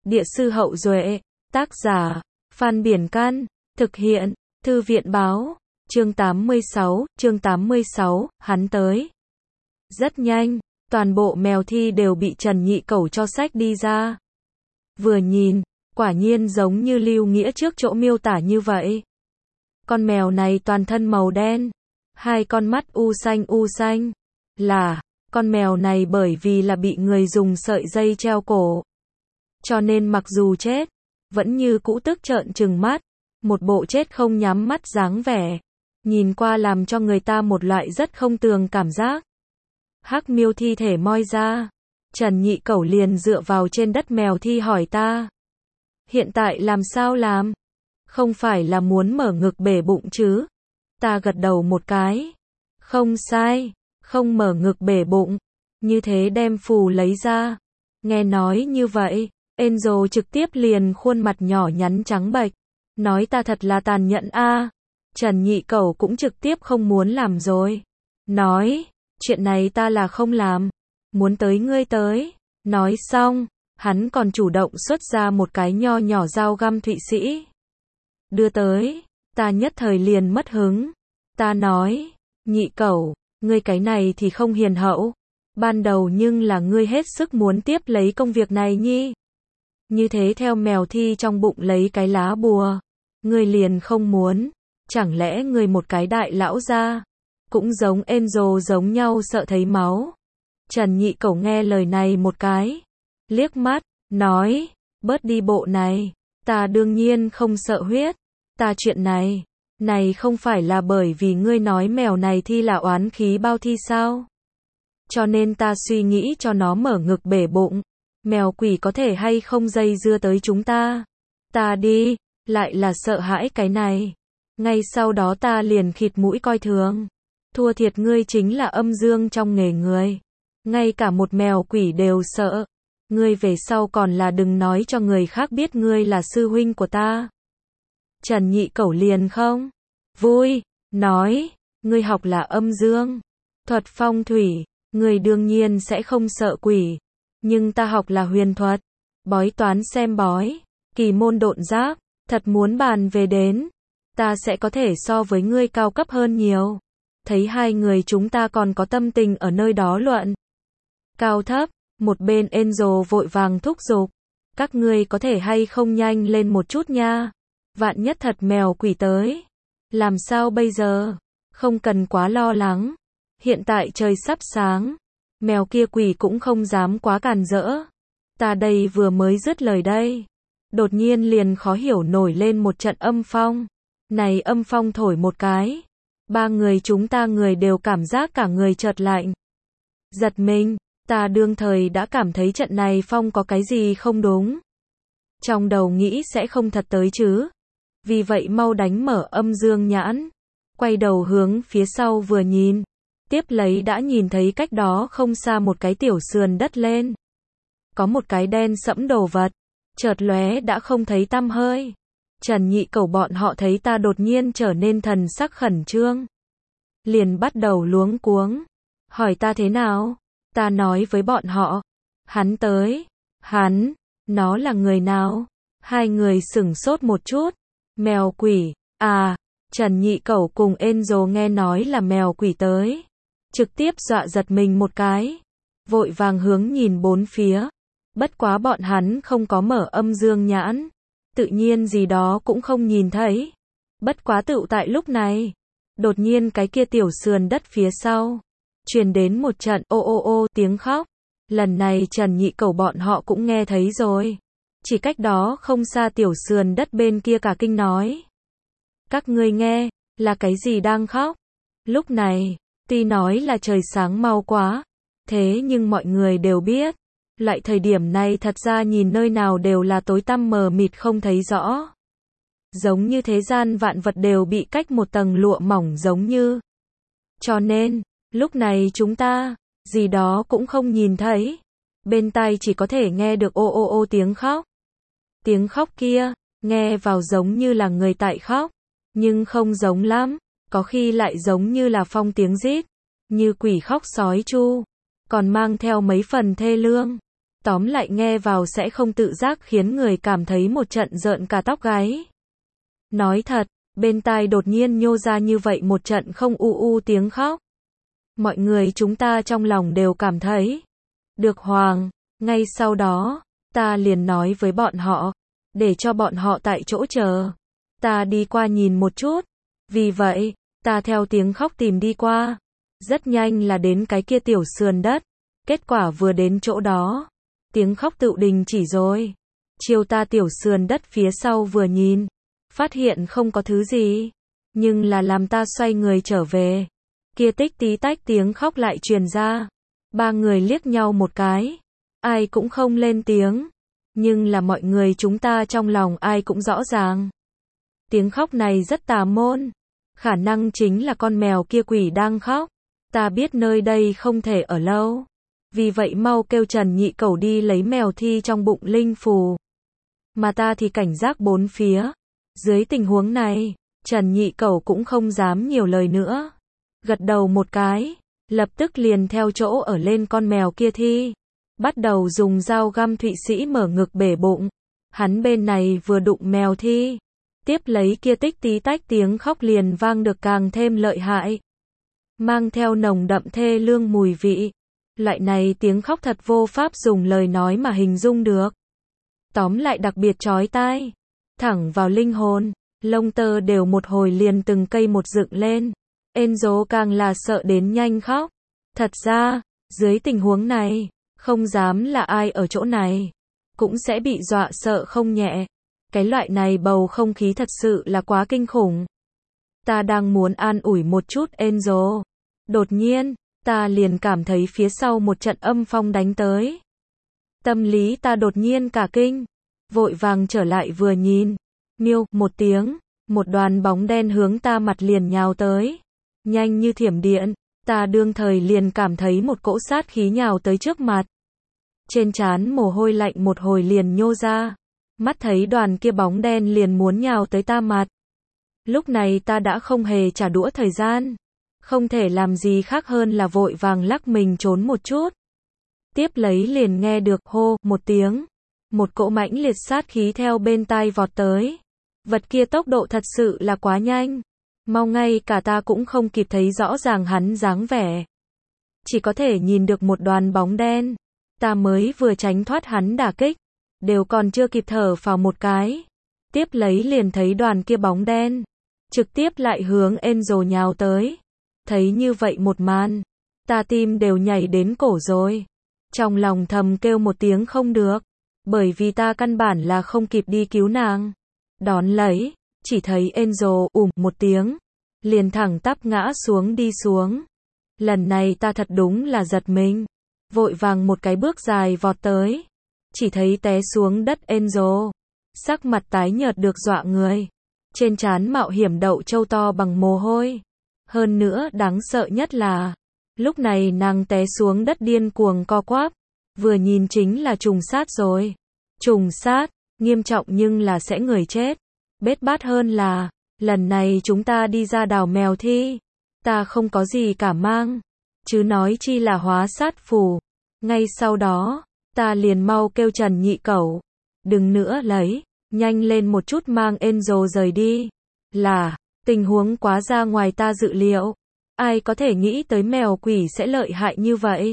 Địa sư Hậu Duệ, tác giả, Phan Biển Can, thực hiện, Thư viện báo, chương 86, hắn tới. Rất nhanh, toàn bộ mèo thi đều bị Trần Nhị Cẩu cho xách đi ra. Vừa nhìn, quả nhiên giống như Lưu Nghĩa trước chỗ miêu tả như vậy. Con mèo này toàn thân màu đen, hai con mắt u xanh, là, con mèo này bởi vì là bị người dùng sợi dây treo cổ. Cho nên mặc dù chết, vẫn như cũ tức trợn trừng mắt, một bộ chết không nhắm mắt dáng vẻ, nhìn qua làm cho người ta một loại rất không tường cảm giác. Hắc miêu thi thể moi ra, Trần Nhị Cẩu liền dựa vào trên đất mèo thi hỏi ta. Hiện tại làm sao làm? Không phải là muốn mở ngực bể bụng chứ? Ta gật đầu một cái. Không sai, không mở ngực bể bụng. Như thế đem phù lấy ra. Nghe nói như vậy, Angel trực tiếp liền khuôn mặt nhỏ nhắn trắng bệch. Nói ta thật là tàn nhẫn a. Trần Nhị Cẩu cũng trực tiếp không muốn làm rồi. Nói, chuyện này ta là không làm. Muốn tới ngươi tới. Nói xong, hắn còn chủ động xuất ra một cái nho nhỏ dao găm Thụy Sĩ. Đưa tới, ta nhất thời liền mất hứng. Ta nói, Nhị Cẩu, ngươi cái này thì không hiền hậu. Ban đầu nhưng là ngươi hết sức muốn tiếp lấy công việc này nhi. Như thế theo mèo thi trong bụng lấy cái lá bùa. Ngươi liền không muốn. Chẳng lẽ ngươi một cái đại lão gia, cũng giống Angel giống nhau sợ thấy máu. Trần Nhị Cẩu nghe lời này một cái. Liếc mắt, nói, bớt đi bộ này. Ta đương nhiên không sợ huyết. Ta chuyện này không phải là bởi vì ngươi nói mèo này thi là oán khí bao thi sao? Cho nên ta suy nghĩ cho nó mở ngực bể bụng. Mèo quỷ có thể hay không dây dưa tới chúng ta. Ta đi, lại là sợ hãi cái này. Ngay sau đó ta liền khịt mũi coi thường. Thua thiệt ngươi chính là âm dương trong nghề người. Ngay cả một mèo quỷ đều sợ. Ngươi về sau còn là đừng nói cho người khác biết ngươi là sư huynh của ta. Trần Nhị Cẩu liền không vui, nói, ngươi học là âm dương, thuật phong thủy, ngươi đương nhiên sẽ không sợ quỷ, nhưng ta học là huyền thuật, bói toán xem bói, kỳ môn độn giáp, thật muốn bàn về đến, ta sẽ có thể so với ngươi cao cấp hơn nhiều. Thấy hai người chúng ta còn có tâm tình ở nơi đó luận cao thấp, một bên Angel vội vàng thúc giục, các ngươi có thể hay không nhanh lên một chút nha. Vạn nhất thật mèo quỷ tới, làm sao bây giờ? Không cần quá lo lắng. Hiện tại trời sắp sáng, mèo kia quỷ cũng không dám quá càn rỡ. Ta đây vừa mới dứt lời đây, đột nhiên liền khó hiểu nổi lên một trận âm phong. Này âm phong thổi một cái, ba người chúng ta người đều cảm giác cả người chợt lạnh. Giật mình, ta đương thời đã cảm thấy trận này phong có cái gì không đúng. Trong đầu nghĩ sẽ không thật tới chứ. Vì vậy mau đánh mở âm dương nhãn, quay đầu hướng phía sau vừa nhìn, tiếp lấy đã nhìn thấy cách đó không xa một cái tiểu sườn đất lên. Có một cái đen sẫm đồ vật, chợt lóe đã không thấy tăm hơi. Trần Nhị Cẩu bọn họ thấy ta đột nhiên trở nên thần sắc khẩn trương. Liền bắt đầu luống cuống, hỏi ta thế nào? Ta nói với bọn họ, hắn tới, nó là người nào? Hai người sửng sốt một chút. Mèo quỷ, à, Trần Nhị Cẩu cùng Angel nghe nói là mèo quỷ tới. Trực tiếp dọa giật mình một cái. Vội vàng hướng nhìn bốn phía. Bất quá bọn hắn không có mở âm dương nhãn. Tự nhiên gì đó cũng không nhìn thấy. Bất quá tựu tại lúc này. Đột nhiên cái kia tiểu sườn đất phía sau. Truyền đến một trận ô ô ô tiếng khóc. Lần này Trần Nhị Cẩu bọn họ cũng nghe thấy rồi. Chỉ cách đó không xa tiểu sườn đất bên kia cả kinh nói. Các ngươi nghe, là cái gì đang khóc? Lúc này, tuy nói là trời sáng mau quá, thế nhưng mọi người đều biết, loại thời điểm này thật ra nhìn nơi nào đều là tối tăm mờ mịt không thấy rõ. Giống như thế gian vạn vật đều bị cách một tầng lụa mỏng giống như. Cho nên, lúc này chúng ta, gì đó cũng không nhìn thấy. Bên tai chỉ có thể nghe được ô ô ô tiếng khóc. Tiếng khóc kia, nghe vào giống như là người tại khóc, nhưng không giống lắm, có khi lại giống như là phong tiếng rít, như quỷ khóc sói chu, còn mang theo mấy phần thê lương. Tóm lại nghe vào sẽ không tự giác khiến người cảm thấy một trận rợn cả tóc gáy. Nói thật, bên tai đột nhiên nhô ra như vậy một trận không u tiếng khóc. Mọi người chúng ta trong lòng đều cảm thấy được hoàng. Ngay sau đó, ta liền nói với bọn họ, để cho bọn họ tại chỗ chờ. Ta đi qua nhìn một chút. Vì vậy, ta theo tiếng khóc tìm đi qua. Rất nhanh là đến cái kia tiểu sườn đất. Kết quả vừa đến chỗ đó, tiếng khóc tự đình chỉ rồi. Chiều ta tiểu sườn đất phía sau vừa nhìn, phát hiện không có thứ gì, nhưng là làm ta xoay người trở về. Kia tích tí tách tiếng khóc lại truyền ra. Ba người liếc nhau một cái, ai cũng không lên tiếng, nhưng là mọi người chúng ta trong lòng ai cũng rõ ràng. Tiếng khóc này rất tà môn, khả năng chính là con mèo kia quỷ đang khóc. Ta biết nơi đây không thể ở lâu, vì vậy mau kêu Trần Nhị Cẩu đi lấy mèo thi trong bụng linh phù. Mà ta thì cảnh giác bốn phía. Dưới tình huống này, Trần Nhị Cẩu cũng không dám nhiều lời nữa. Gật đầu một cái, lập tức liền theo chỗ ở lên con mèo kia thi. Bắt đầu dùng dao găm Thụy Sĩ mở ngực bể bụng. Hắn bên này vừa đụng mèo thi, tiếp lấy kia tích tí tách tiếng khóc liền vang được càng thêm lợi hại. Mang theo nồng đậm thê lương mùi vị. Loại này tiếng khóc thật vô pháp dùng lời nói mà hình dung được. Tóm lại đặc biệt chói tai, thẳng vào linh hồn, lông tơ đều một hồi liền từng cây một dựng lên. Enzo càng là sợ đến nhanh khóc. Thật ra, dưới tình huống này, không dám là ai ở chỗ này, cũng sẽ bị dọa sợ không nhẹ. Cái loại này bầu không khí thật sự là quá kinh khủng. Ta đang muốn an ủi một chút Enzo. Đột nhiên, ta liền cảm thấy phía sau một trận âm phong đánh tới. Tâm lý ta đột nhiên cả kinh, vội vàng trở lại vừa nhìn. Miêu, một tiếng, một đoàn bóng đen hướng ta mặt liền nhào tới. Nhanh như thiểm điện, ta đương thời liền cảm thấy một cỗ sát khí nhào tới trước mặt. Trên trán mồ hôi lạnh một hồi liền nhô ra. Mắt thấy đoàn kia bóng đen liền muốn nhào tới ta mặt. Lúc này ta đã không hề trả đũa thời gian. Không thể làm gì khác hơn là vội vàng lắc mình trốn một chút. Tiếp lấy liền nghe được hô một tiếng. Một cỗ mãnh liệt sát khí theo bên tai vọt tới. Vật kia tốc độ thật sự là quá nhanh. Mau ngay cả ta cũng không kịp thấy rõ ràng hắn dáng vẻ. Chỉ có thể nhìn được một đoàn bóng đen. Ta mới vừa tránh thoát hắn đả kích. Đều còn chưa kịp thở phào một cái. Tiếp lấy liền thấy đoàn kia bóng đen. Trực tiếp lại hướng Enzo nhào tới. Thấy như vậy một màn. Ta tim đều nhảy đến cổ rồi. Trong lòng thầm kêu một tiếng không được. Bởi vì ta căn bản là không kịp đi cứu nàng. Đón lấy, chỉ thấy Enzo một tiếng. Liền thẳng tắp ngã xuống đi xuống. Lần này ta thật đúng là giật mình. Vội vàng một cái bước dài vọt tới. Chỉ thấy té xuống đất Enzo. Sắc mặt tái nhợt được dọa người. Trên trán mạo hiểm đậu châu to bằng mồ hôi. Hơn nữa đáng sợ nhất là, lúc này nàng té xuống đất điên cuồng co quắp. Vừa nhìn chính là trùng sát rồi. Trùng sát, nghiêm trọng nhưng là sẽ người chết. Bết bát hơn là, lần này chúng ta đi ra đào mèo thi. Ta không có gì cả mang. Chứ nói chi là hóa sát phù. Ngay sau đó, ta liền mau kêu Trần Nhị Cẩu. Đừng nữa lấy, nhanh lên một chút mang Enzo rời đi. Là, tình huống quá ra ngoài ta dự liệu. Ai có thể nghĩ tới mèo quỷ sẽ lợi hại như vậy.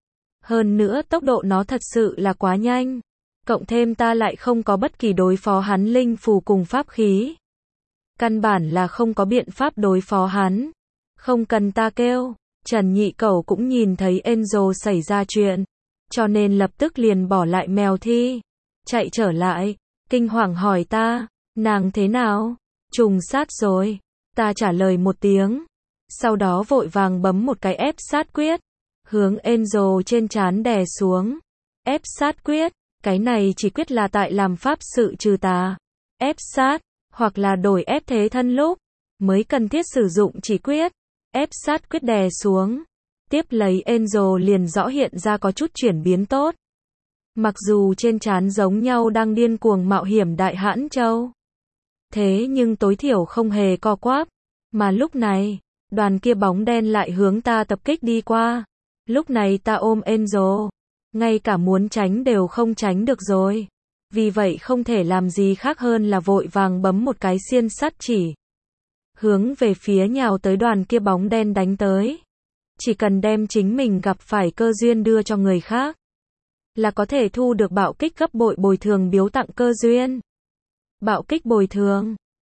Hơn nữa tốc độ nó thật sự là quá nhanh. Cộng thêm ta lại không có bất kỳ đối phó hắn linh phù cùng pháp khí. Căn bản là không có biện pháp đối phó hắn. Không cần ta kêu, Trần Nhị Cẩu cũng nhìn thấy Enzo xảy ra chuyện. Cho nên lập tức liền bỏ lại mèo thi. Chạy trở lại, kinh hoàng hỏi ta, nàng thế nào? Trùng sát rồi. Ta trả lời một tiếng. Sau đó vội vàng bấm một cái ép sát quyết. Hướng Enzo trên trán đè xuống. Ép sát quyết. Cái này chỉ quyết là tại làm pháp sự trừ tà. Ép sát, hoặc là đổi ép thế thân lúc, mới cần thiết sử dụng chỉ quyết. Ép sát quyết đè xuống. Tiếp lấy Enzo liền rõ hiện ra có chút chuyển biến tốt. Mặc dù trên trán giống nhau đang điên cuồng mạo hiểm đại hãn châu. Thế nhưng tối thiểu không hề co quắp. Mà lúc này, đoàn kia bóng đen lại hướng ta tập kích đi qua. Lúc này ta ôm Enzo. ngay cả muốn tránh đều không tránh được rồi. Vì vậy không thể làm gì khác hơn là vội vàng bấm một cái xiên sắt chỉ hướng về phía nhào tới đoàn kia bóng đen đánh tới. Chỉ cần đem chính mình gặp phải cơ duyên đưa cho người khác, là có thể thu được bạo kích gấp bội bồi thường biếu tặng cơ duyên. Bạo kích bồi thường.